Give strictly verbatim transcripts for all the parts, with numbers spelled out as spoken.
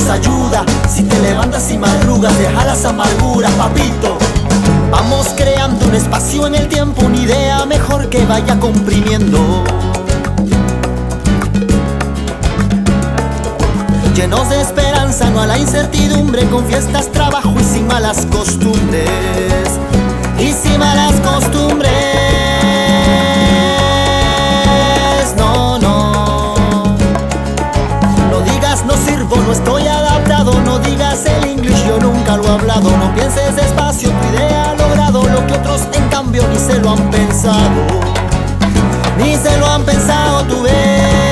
esa ayuda. Si te levantas y madrugas, deja las amarguras, papito. Vamos creando un espacio en el tiempo, una idea mejor que vaya comprimiendo. Llenos de esperanza, no a la incertidumbre, con fiestas, trabajo y sin malas costumbres. Y sin malas costumbres, no, no. No digas no sirvo, no estoy adaptado. No digas el inglés, yo nunca lo he hablado. No pienses despacio, tu idea ha logrado lo que otros en cambio ni se lo han pensado. Ni se lo han pensado, tú ves.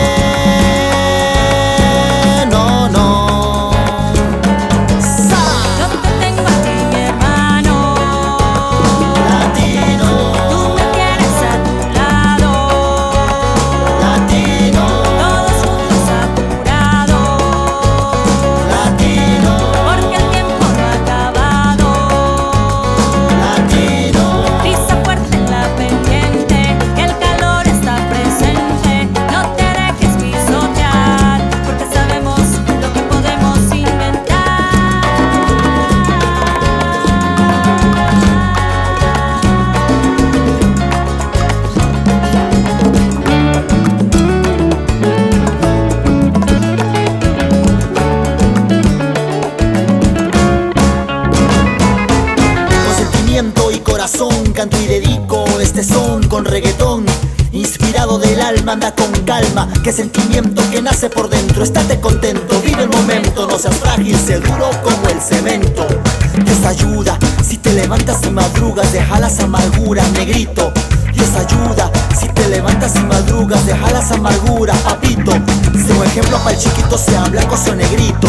Y corazón canto y dedico este son con reggaetón. Inspirado del alma, anda con calma. Que sentimiento que nace por dentro. Estate contento, vive el momento. No seas frágil, sé duro como el cemento. Dios ayuda, si te levantas y madrugas, deja las amarguras, negrito. Dios ayuda, si te levantas y madrugas, deja las amarguras, papito. Sé un ejemplo para el chiquito, sea blanco, sea negrito.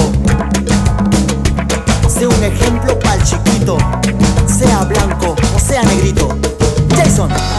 Sé un ejemplo para el chiquito, sea blanco o sea negrito. Jason.